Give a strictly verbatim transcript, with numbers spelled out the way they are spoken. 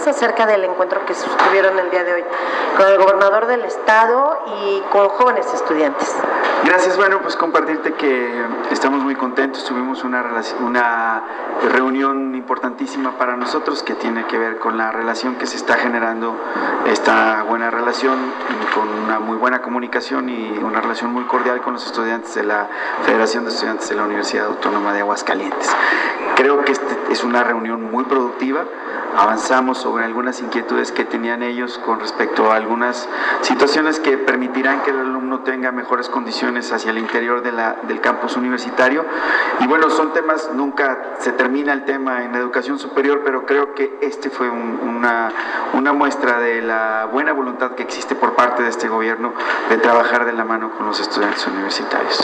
más acerca del encuentro que sostuvieron el día de hoy con el gobernador del estado y con jóvenes estudiantes. Gracias, bueno, pues compartirte que estamos muy contentos, tuvimos una, una reunión importantísima para nosotros que tiene que ver con la relación que se está generando, esta buena relación con una muy buena comunicación y una relación muy cordial con los estudiantes de la Federación de Estudiantes de la Universidad Autónoma de Aguascalientes. Creo que este es una reunión muy productiva, avanzamos sobre algunas inquietudes que tenían ellos con respecto a algunas situaciones que permitirán que el alumno tenga mejores condiciones hacia el interior de la, del campus universitario. Y bueno, son temas, nunca se termina el tema en la educación superior, pero creo que este fue un, una, una muestra de la buena voluntad que existe por parte de este gobierno de trabajar de la mano con los estudiantes universitarios.